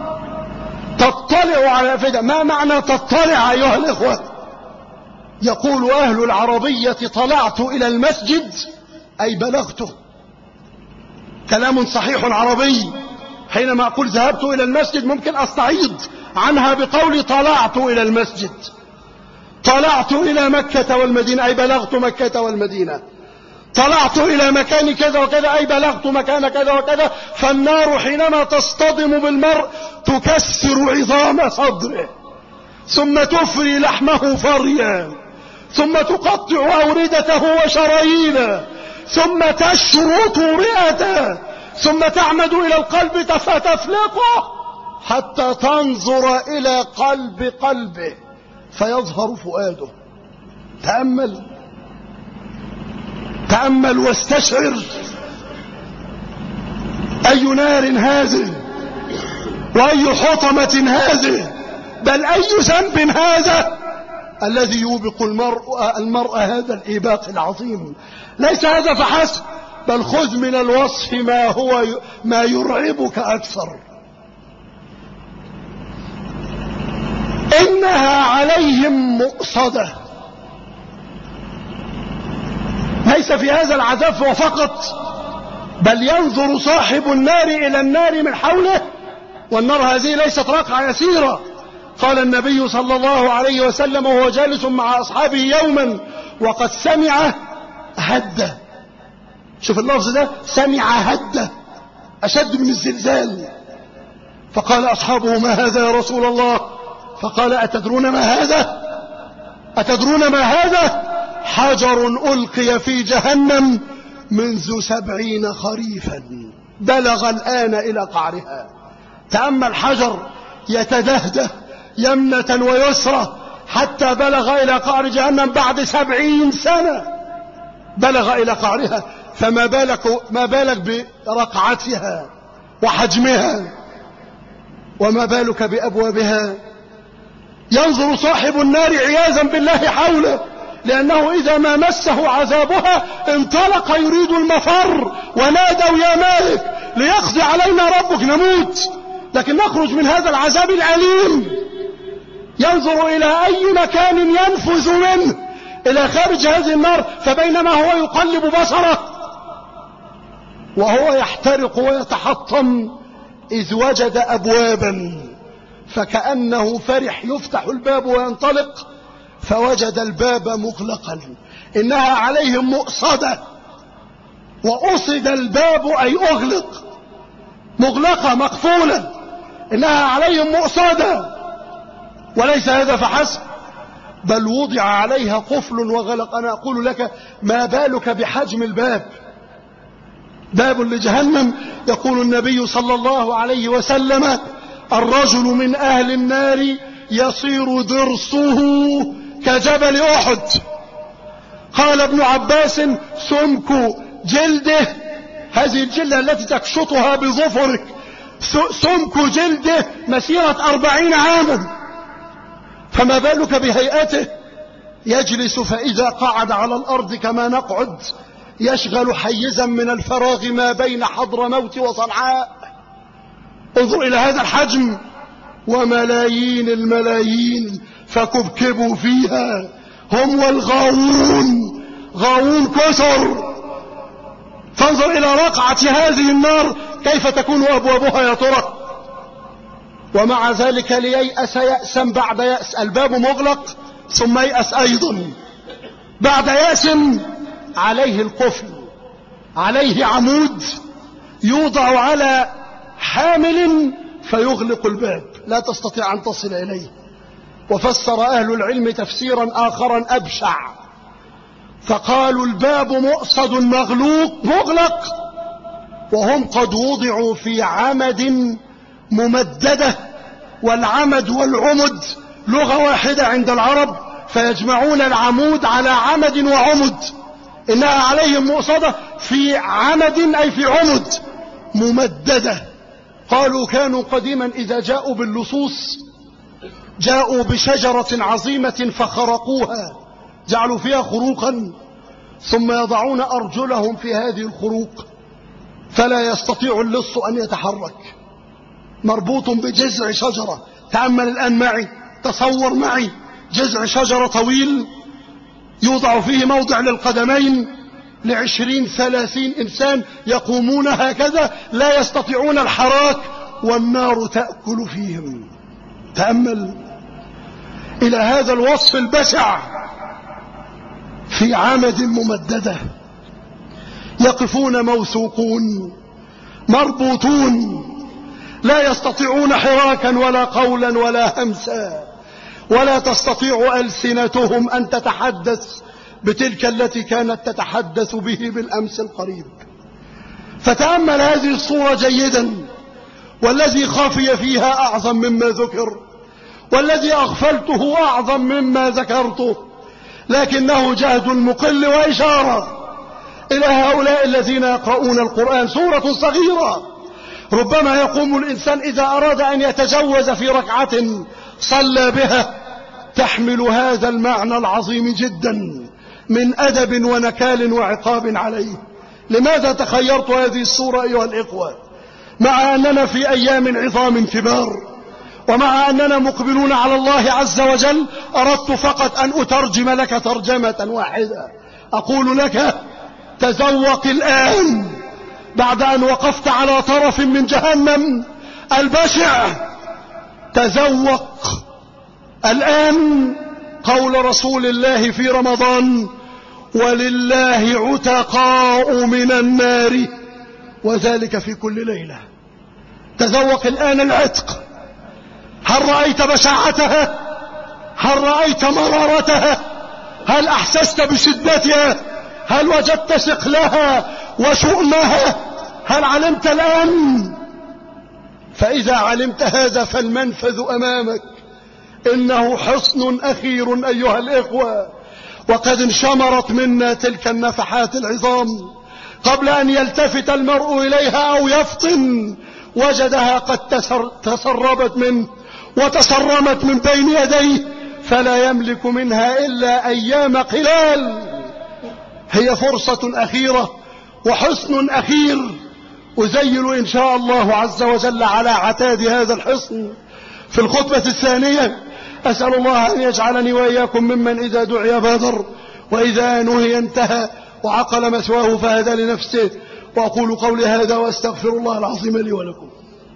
تطلع على أفئدة. ما معنى تطلع أيها الإخوة؟ يقول أهل العربية طلعت إلى المسجد أي بلغته. كلام صحيح عربي. حينما أقول ذهبت إلى المسجد ممكن أستعيض عنها بقول طلعت إلى المسجد. طلعت إلى مكة والمدينة أي بلغت مكة والمدينة. طلعت إلى مكان كذا وكذا أي بلغت مكان كذا وكذا. فالنار حينما تصطدم بالمرء تكسر عظام صدره، ثم تفري لحمه فريا، ثم تقطع أوردته وشرايينه، ثم تشرط رئته، ثم تعمد إلى القلب فتفلقه حتى تنظر إلى قلبه فيظهر فؤاده. تأمل واستشعر أي نار هذه، وأي حطمة هذه، بل أي ذنب هذا الذي يوبق المرء هذا الإيباق العظيم. ليس هذا فحسب، بل خذ من الوصف ما يرعبك أكثر. إنها عليهم مؤصدة. ليس في هذا العذاب فقط، بل ينظر صاحب النار إلى النار من حوله، والنار هذه ليست رقعة يسيرة. قال النبي صلى الله عليه وسلم وهو جالس مع أصحابه يوما وقد سمع هدة. شوف اللفظ ده، سمع هدة أشد من الزلزال. فقال أصحابه ما هذا يا رسول الله؟ فقال أتدرون ما هذا؟ حجر ألقي في جهنم منذ 70 خريفا بلغ الآن إلى قعرها. تأمل حجر يتدهده يمنة ويسرى حتى بلغ إلى قعر جهنم بعد 70 سنة بلغ إلى قعرها. فما بالك برقعتها وحجمها، وما بالك بأبوابها. ينظر صاحب النار عياذا بالله حوله، لأنه إذا ما مسه عذابها انطلق يريد المفر، ونادوا يا مالك ليقضي علينا ربك نموت، لكن نخرج من هذا العذاب الأليم. ينظر إلى أي مكان ينفذ منه إلى خارج هذه النار، فبينما هو يقلب بصره وهو يحترق ويتحطم إذ وجد أبوابا، فكأنه فرح يفتح الباب وينطلق فوجد الباب مغلقا. إنها عليهم مؤصدة، وأصد الباب أي أغلق، مغلقة مقفولة. إنها عليهم مؤصدة. وليس هذا فحسب، بل وضع عليها قفل وغلق. أنا أقول لك ما بالك بحجم الباب، باب لجهنم. يقول النبي صلى الله عليه وسلم الرجل من أهل النار يصير ضرسه كجبل أحد. قال ابن عباس سمك جلده، هذه الجلدة التي تكشطها بظفرك، سمك جلده مسيرة 40 عاما. فما بالك بهيئته؟ يجلس فإذا قعد على الأرض كما نقعد يشغل حيزا من الفراغ ما بين حضرموت وصنعاء. انظر إلى هذا الحجم، وملايين الملايين فكبكبوا فيها هم والغاوون، غاوون كثر. فانظر إلى رقعة هذه النار كيف تكون أبوابها يا ترى. ومع ذلك لييأس يأسا بعد يأس، الباب مغلق ثم يأس أيضا بعد يأس. عليه القفل، عليه عمود يوضع على حامل فيغلق الباب، لا تستطيع أن تصل إليه. وفسر أهل العلم تفسيرا آخرا أبشع، فقالوا الباب مؤصد مغلق، وهم قد وضعوا في عمد ممددة والعمد والعمد لغة واحدة عند العرب، فيجمعون العمود على عمد وعمد، إنها عليهم مؤصدة في عمد أي في عمد ممددة. قالوا كانوا قديما إذا جاءوا باللصوص جاءوا بشجرة عظيمة فخرقوها، جعلوا فيها خروقا، ثم يضعون أرجلهم في هذه الخروق فلا يستطيع اللص أن يتحرك، مربوط بجذع شجرة. تأمل الآن معي، تصور معي جذع شجرة طويل يوضع فيه موضع للقدمين، 20-30 إنسان يقومون هكذا لا يستطيعون الحراك، والنار تأكل فيهم. تأمل إلى هذا الوصف البشع في عمد ممددة، يقفون موثوقون مربوطون لا يستطيعون حراكا ولا قولا ولا همسا، ولا تستطيع ألسنتهم أن تتحدث بتلك التي كانت تتحدث به بالأمس القريب. فتأمل هذه الصورة جيدا، والذي خفي فيها أعظم مما ذكر، والذي أغفلته أعظم مما ذكرته، لكنه جهد مقل وإشارة إلى هؤلاء الذين يقرؤون القرآن. سورة صغيرة ربما يقوم الإنسان إذا أراد أن يتجوز في ركعة صلى بها، تحمل هذا المعنى العظيم جدا من أدب ونكال وعقاب عليه. لماذا تخيرت هذه السورة أيها الإخوة؟ مع أننا في أيام عظام كبار، ومع أننا مقبلون على الله عز وجل، أردت فقط أن أترجم لك ترجمة واحدة. أقول لك تذوق الآن بعد أن وقفت على طرف من جهنم البشع، تذوق الآن قول رسول الله في رمضان: ولله عتقاء من النار وذلك في كل ليلة. تذوق الآن العتق. هل رأيت بشاعتها؟ هل رأيت مرارتها؟ هل أحسست بشدتها؟ هل وجدت ثقلها وشؤمها؟ هل علمت الآن؟ فإذا علمت هذا فالمنفذ أمامك، إنه حصن أخير أيها الإخوة، وقد انشمرت منا تلك النفحات العظام. قبل أن يلتفت المرء إليها أو يفطن وجدها قد تسربت منه وتسرمت من بين يديه، فلا يملك منها إلا أيام قلال. هي فرصة أخيرة وحصن أخير، أزيل إن شاء الله عز وجل على عتاد هذا الحصن في الخطبة الثانية. أسأل الله أن يجعلني وإياكم ممن إذا دعي بادر، وإذا نهي انتهى، وعقل مثواه فهدى لنفسه. وأقول قولي هذا وأستغفر الله العظيم لي ولكم.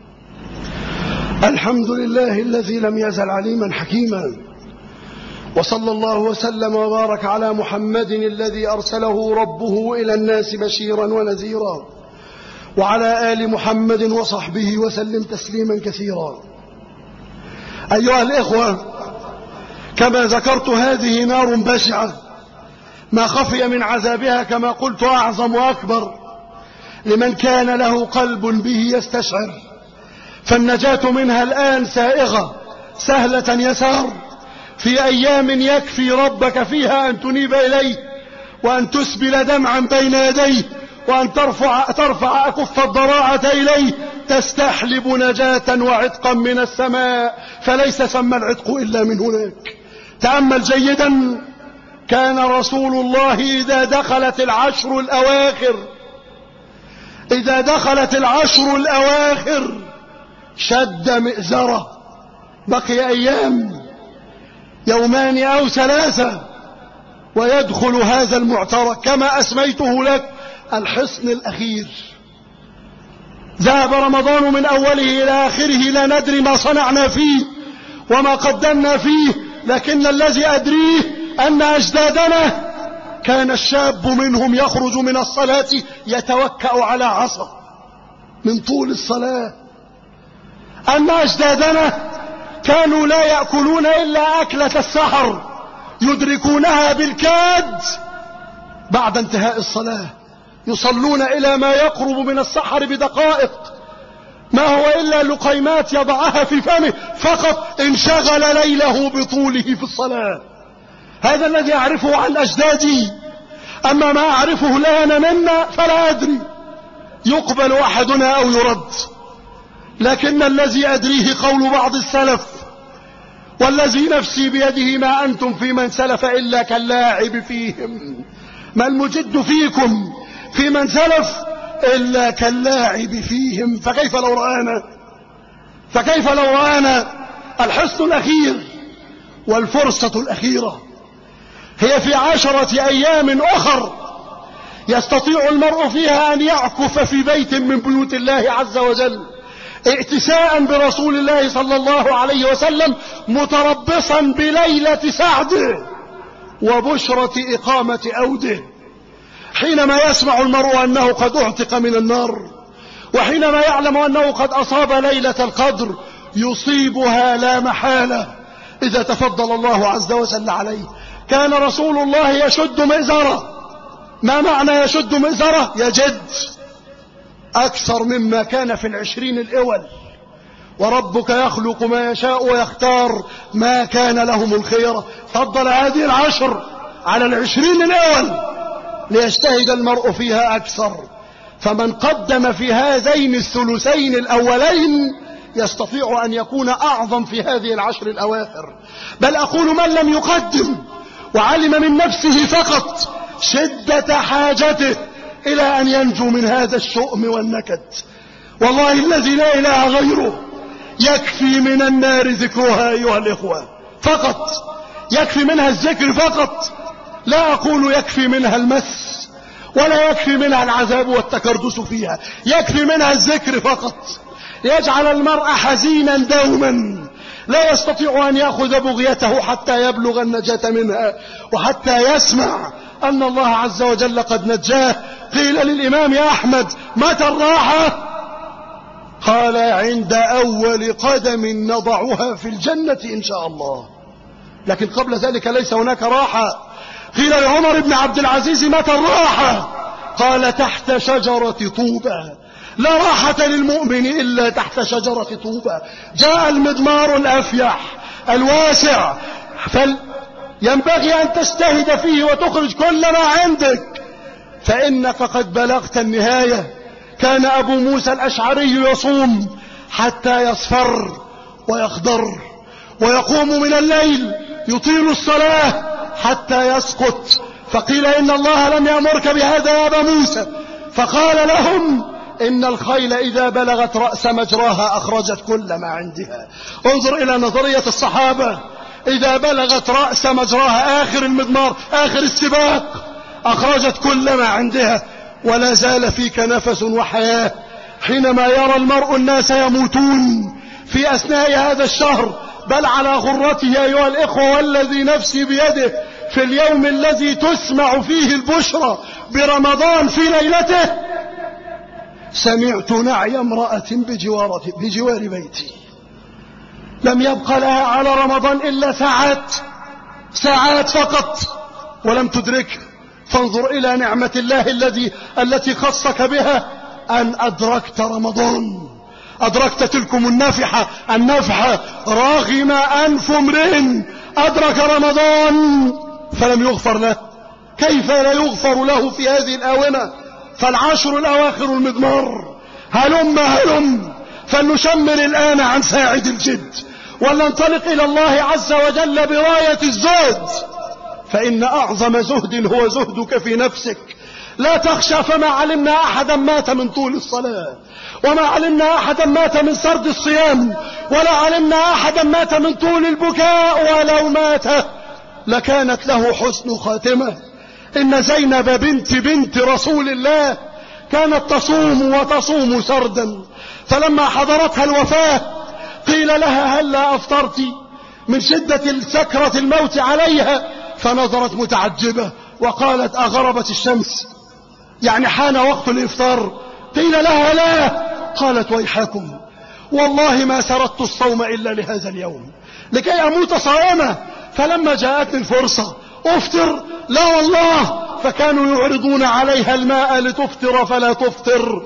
الحمد لله الذي لم يزل عليما حكيما، وصلى الله وسلم وبارك على محمد الذي أرسله ربه إلى الناس بشيرا ونذيرا، وعلى آل محمد وصحبه وسلم تسليما كثيرا. أيها الإخوة، كما ذكرت هذه نار بشعة، ما خفي من عذابها كما قلت أعظم وأكبر لمن كان له قلب به يستشعر. فالنجاة منها الآن سائغة سهلة يسار، في أيام يكفي ربك فيها أن تنيب إليه، وأن تسبل دمعا بين يديه، وأن ترفع أكف الضراعة إليه، تستحلب نجاة وعتقا من السماء، فليس ثم العتق إلا من هناك. تأمل جيدا، كان رسول الله إذا دخلت العشر الأواخر شد مئزرة، بقي أيام، يومان أو 3، ويدخل هذا المعترك كما أسميته لك الحصن الأخير. ذهب رمضان من أوله إلى آخره لا ندري ما صنعنا فيه وما قدمنا فيه، لكن الذي أدريه أن أجدادنا كان الشاب منهم يخرج من الصلاة يتوكأ على عصا من طول الصلاة، أن أجدادنا كانوا لا يأكلون إلا أكلة السحر، يدركونها بالكاد بعد انتهاء الصلاة، يصلون إلى ما يقرب من السحر بدقائق، ما هو إلا لقيمات يضعها في فمه فقط، انشغل ليله بطوله في الصلاة. هذا الذي أعرفه عن أجدادي. أما ما أعرفه الآن منا فلا أدري، يقبل أحدنا أو يرد. لكن الذي أدريه قول بعض السلف، والذي نفسي بيده ما أنتم في من سلف إلا كاللاعب فيهم، ما المجد فيكم في من سلف إلا كاللاعب فيهم. فكيف لو رآنا الحصن الأخير والفرصة الأخيرة هي في 10 أيام أخر يستطيع المرء فيها أن يعكف في بيت من بيوت الله عز وجل ائتساء برسول الله صلى الله عليه وسلم، متربصا بليلة سعده وبشرة إقامة أوده. حينما يسمع المرء أنه قد اعتق من النار، وحينما يعلم أنه قد أصاب ليلة القدر، يصيبها لا محالة إذا تفضل الله عز وجل عليه. كان رسول الله يشد مئزرة. ما معنى يشد مئزرة؟ يجد أكثر مما كان في 20 الأول. وربك يخلق ما يشاء ويختار ما كان لهم الخيرة. فضل هذه 10 على 20 الأول ليجتهد المرء فيها أكثر. فمن قدم في هذين الثلثين الأولين يستطيع أن يكون أعظم في هذه 10 الأواخر. بل أقول من لم يقدم وعلم من نفسه فقط شدة حاجته إلى أن ينجو من هذا الشؤم والنكد، والله الذي لا إله غيره يكفي من النار ذكرها أيها الإخوة فقط، يكفي منها الذكر فقط. لا أقول يكفي منها المس ولا يكفي منها العذاب والتكردس فيها، يكفي منها الذكر فقط. يجعل المرء حزينا دوما لا يستطيع أن يأخذ بغيته حتى يبلغ النجاة منها، وحتى يسمع أن الله عز وجل قد نجاه. قيل للإمام أحمد متى الراحة؟ قال عند أول قدم نضعها في الجنة إن شاء الله، لكن قبل ذلك ليس هناك راحة. قيل لعمر بن عبد العزيز متى الراحة؟ قال تحت شجرة طوبى. لا راحة للمؤمن إلا تحت شجرة طوبى. جاء المضمار الأفيح الواسع، فينبغي أن تجتهد فيه وتخرج كل ما عندك، فإنك قد بلغت النهاية. كان أبو موسى الأشعري يصوم حتى يصفر ويخضر، ويقوم من الليل يطيل الصلاة حتى يسقط. فقيل إن الله لم يأمرك بهذا يا أبا موسى، فقال لهم إن الخيل إذا بلغت رأس مجراها أخرجت كل ما عندها. انظر إلى نظرية الصحابة، إذا بلغت رأس مجراها آخر المضمار آخر السباق أخرجت كل ما عندها. ولا زال فيك نفس وحياة. حينما يرى المرء الناس يموتون في أثناء هذا الشهر، بل على غرته أيها الإخوة والذي نفسي بيده، في اليوم الذي تسمع فيه البشرى برمضان في ليلته، سمعت نعي امرأة بجوار بيتي لم يبقى لها على رمضان إلا ساعات فقط ولم تدرك. فانظر إلى نعمة الله التي خصك بها أن أدركت رمضان، أدركت تلكم النفحة راغم أنف امرئ أدرك رمضان فلم يغفر له. كيف لا يغفر له في هذه الآونة؟ فالعشر الأواخر المضمار. هلم فلنشمر الآن عن ساعد الجد، ولننطلق إلى الله عز وجل براية الزهد، فإن أعظم زهد هو زهدك في نفسك. لا تخشى، فما علمنا أحدا مات من طول الصلاة، وما علمنا أحدا مات من سرد الصيام، ولا علمنا أحدا مات من طول البكاء. ولو مات لكانت له حسن خاتمة. إن زينب بنت رسول الله كانت تصوم سردا، فلما حضرتها الوفاة قيل لها هلا أفطرت من شدة سكرة الموت عليها، فنظرت متعجبة وقالت أغربت الشمس، يعني حان وقت الإفطار؟ قيل لها لا، قالت ويحكم والله ما سردت الصوم إلا لهذا اليوم لكي أموت صائمة. فلما جاءتني الفرصة أفطر، لا والله، فكانوا يعرضون عليها الماء لتفطر فلا تفطر،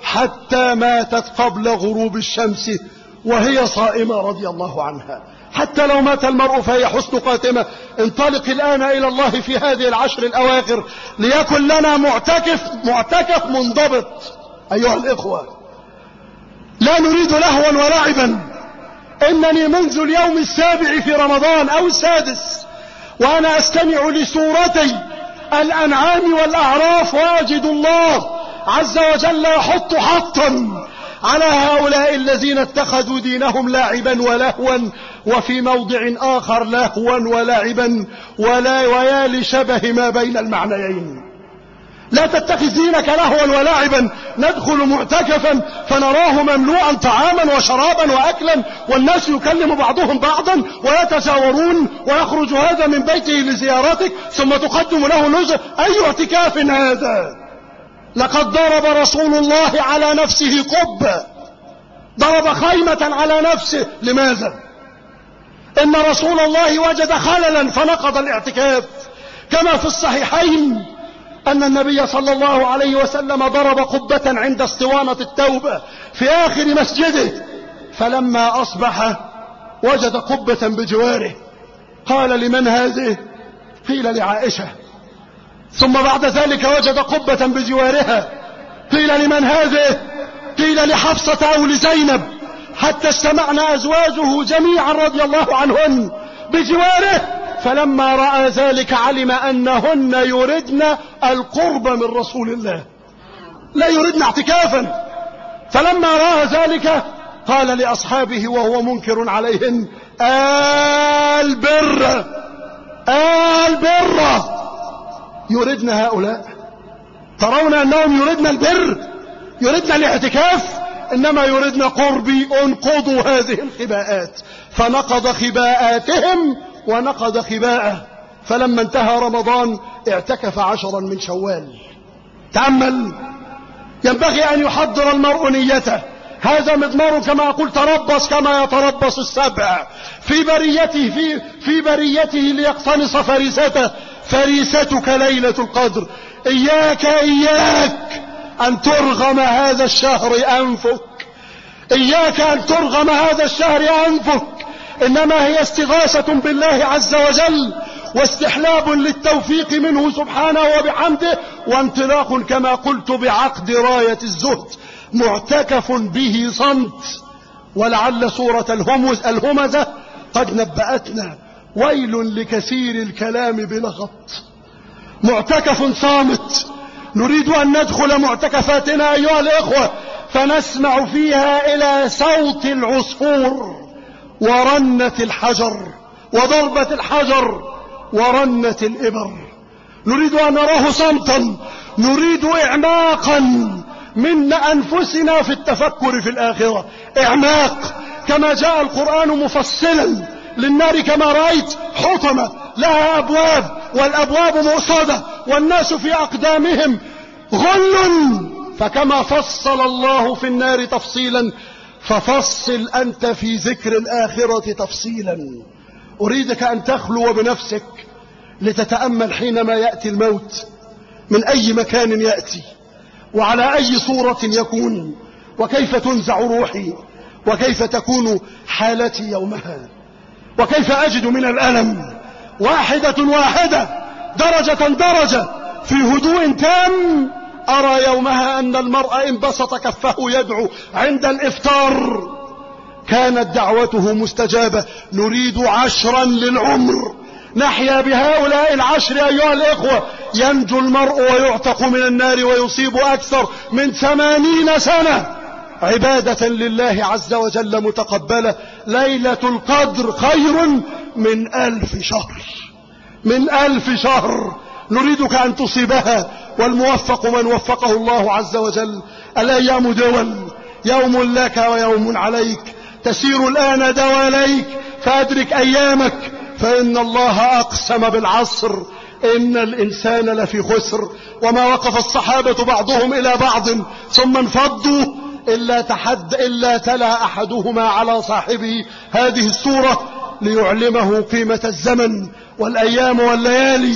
حتى ماتت قبل غروب الشمس وهي صائمة رضي الله عنها. حتى لو مات المرء فهي حسن خاتمة. انطلق الآن إلى الله في هذه العشر الأواخر ليكن لنا معتكف منضبط. أيها الإخوة، لا نريد لهوا ولعبا. إنني منذ اليوم السابع في رمضان أو السادس وأنا أستمع لسورتي الأنعام والأعراف وأجد الله عز وجل يحط حطا على هؤلاء الذين اتخذوا دينهم لاعبا ولهوا، وفي موضع آخر لهوا ولعبا ويا لشبه ما بين المعنيين. لا تتخذ دينك لهوا ولعبا. ندخل معتكفا فنراه مملوءا طعاما وشرابا وأكلا، والناس يكلم بعضهم بعضا ويتزاورون، ويخرج هذا من بيته لزيارتك ثم تقدم له نزل. أي اعتكاف هذا؟ لقد ضرب رسول الله على نفسه قبة، ضرب خيمة على نفسه. لماذا؟ إن رسول الله وجد خللا فنقض الاعتكاف. كما في الصحيحين أن النبي صلى الله عليه وسلم ضرب قبة عند اسطوانة التوبة في آخر مسجده، فلما أصبح وجد قبة بجواره. قال: لمن هذه؟ قيل: لعائشة. ثم بعد ذلك وجد قبة بجوارها، قيل: لمن هذه؟ قيل: لحفصة أو لزينب. حتى اجتمعنا أزواجه جميعا رضي الله عنهن بجواره. فلما رأى ذلك علم أنهن يردن القرب من رسول الله، لا يردن اعتكافا. فلما رأى ذلك قال لأصحابه وهو منكر عليهن: البر يردن هؤلاء؟ ترون أنهم يردن البر، يردن الاعتكاف، إنما يردن قربي. انقضوا هذه الخباءات. فنقض خباءاتهم ونقض خباءه. فلما انتهى رمضان اعتكف 10 من شوال. تأمل، ينبغي أن يحضر المرء نيته. هذا مضمار كما أقول، تربص كما يتربص السبع في بريته ليقتنص فريسته. فريستك ليلة القدر. إياك أن ترغم هذا الشهر أنفك، إياك أن ترغم هذا الشهر أنفك. إنما هي استغاثة بالله عز وجل واستحلاب للتوفيق منه سبحانه وبحمده، وانطلاق كما قلت بعقد راية الزهد. معتكف به صمت. ولعل سورة الهمزة قد نبأتنا: ويل لكثير الكلام بلغط. معتكف صامت. نريد أن ندخل معتكفاتنا أيها الإخوة فنسمع فيها إلى صوت العصفور ورنة الحجر وضربة الحجر ورنة الإبر. نريد أن نراه صمتا. نريد إعماقا من أنفسنا في التفكر في الآخرة. إعماق كما جاء القرآن مفصلا للنار كما رأيت حطمة لها أبواب، والأبواب مؤصدة، والناس في أقدامهم غل. فكما فصل الله في النار تفصيلا ففصل أنت في ذكر الآخرة تفصيلا. أريدك أن تخلو بنفسك لتتأمل حينما يأتي الموت من أي مكان يأتي وعلى أي صورة يكون، وكيف تنزع روحي، وكيف تكون حالتي يومها، وكيف أجد من الألم واحدة درجة في هدوء تام. أرى يومها أن المرء إن بسط كفه يدعو عند الإفطار كانت دعوته مستجابة. نريد 10 للعمر نحيا بهؤلاء 10 أيها الإخوة. ينجو المرء ويعتق من النار ويصيب أكثر من 80 سنة عبادة لله عز وجل متقبلة. ليلة القدر خير من 1000 شهر، من 1000 شهر. نريدك أن تصيبها، والموفق من وفقه الله عز وجل. الأيام دول، يوم لك ويوم عليك. تسير الآن دواليك فأدرك أيامك، فإن الله أقسم بالعصر إن الإنسان لفي خسر. وما وقف الصحابة بعضهم إلى بعض ثم انفضوا إلا تلا أحدهما على صاحبه هذه السورة ليعلمه قيمة الزمن والأيام والليالي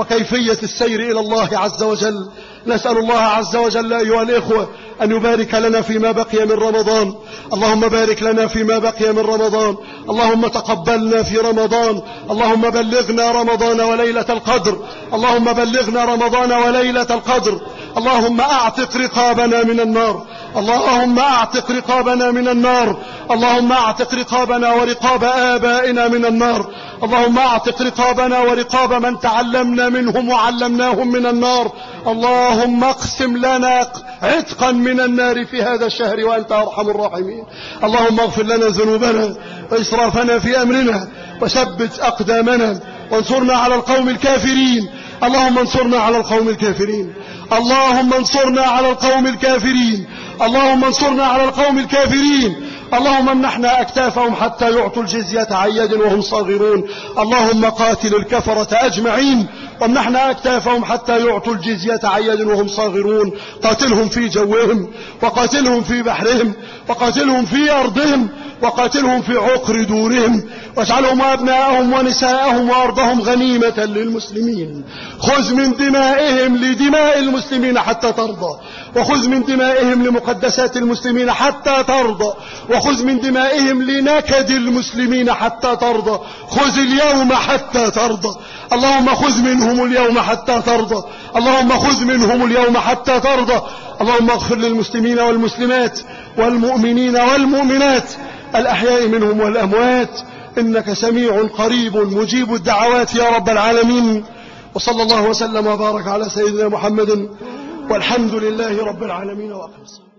وكيفية السير إلى الله عز وجل. نسأل الله عز وجل أيها الإخوة أن يبارك لنا فيما بقي من رمضان. اللهم بارك لنا فيما بقي من رمضان. اللهم تقبلنا في رمضان. اللهم بلغنا رمضان وليلة القدر. اللهم بلغنا رمضان وليلة القدر. اللهم أعتق رقابنا من النار. اللهم أعتق رقابنا من النار. اللهم أعتق رقابنا ورقاب آبائنا من النار. اللهم أعتق رقابنا ورقاب من تعلمنا منهم وعلمناهم من النار. اللهم اقسم لنا عتقا من النار في هذا الشهر وأنت أرحم الراحمين. اللهم اغفر لنا ذنوبنا وإسرافنا في أمرنا وثبت أقدامنا وانصرنا على القوم الكافرين. اللهم انصرنا على القوم الكافرين. اللهم انصرنا على القوم الكافرين. اللهم انصرنا على القوم الكافرين. اللهم امنحنا أكتافهم حتى يعطوا الجزية عن يد وهم صاغرون. اللهم قاتل الكفرة أجمعين وامنحنا أكتافهم حتى يعطوا الجزية عن يد وهم صاغرون. قاتلهم في جوهم وقاتلهم في بحرهم وقاتلهم في أرضهم وقاتلهم في عقر دورهم واجعلهم وأبناءهم ونساءهم وأرضهم غنيمة للمسلمين. خذ من دمائهم لدماء المسلمين حتى ترضى، وخذ من دمائهم لمقدسات المسلمين حتى ترضى، وخذ من دمائهم لنكد المسلمين حتى ترضى. خذ اليوم حتى ترضى. اللهم خذ منهم اليوم حتى ترضى. اللهم خذ منهم اليوم حتى ترضى. اللهم اغفر للمسلمين والمسلمات والمؤمنين والمؤمنات الأحياء منهم والأموات، إنك سميع قريب مجيب الدعوات يا رب العالمين. وصلى الله وسلم وبارك على سيدنا محمد والحمد لله رب العالمين. وأقم الصلاة.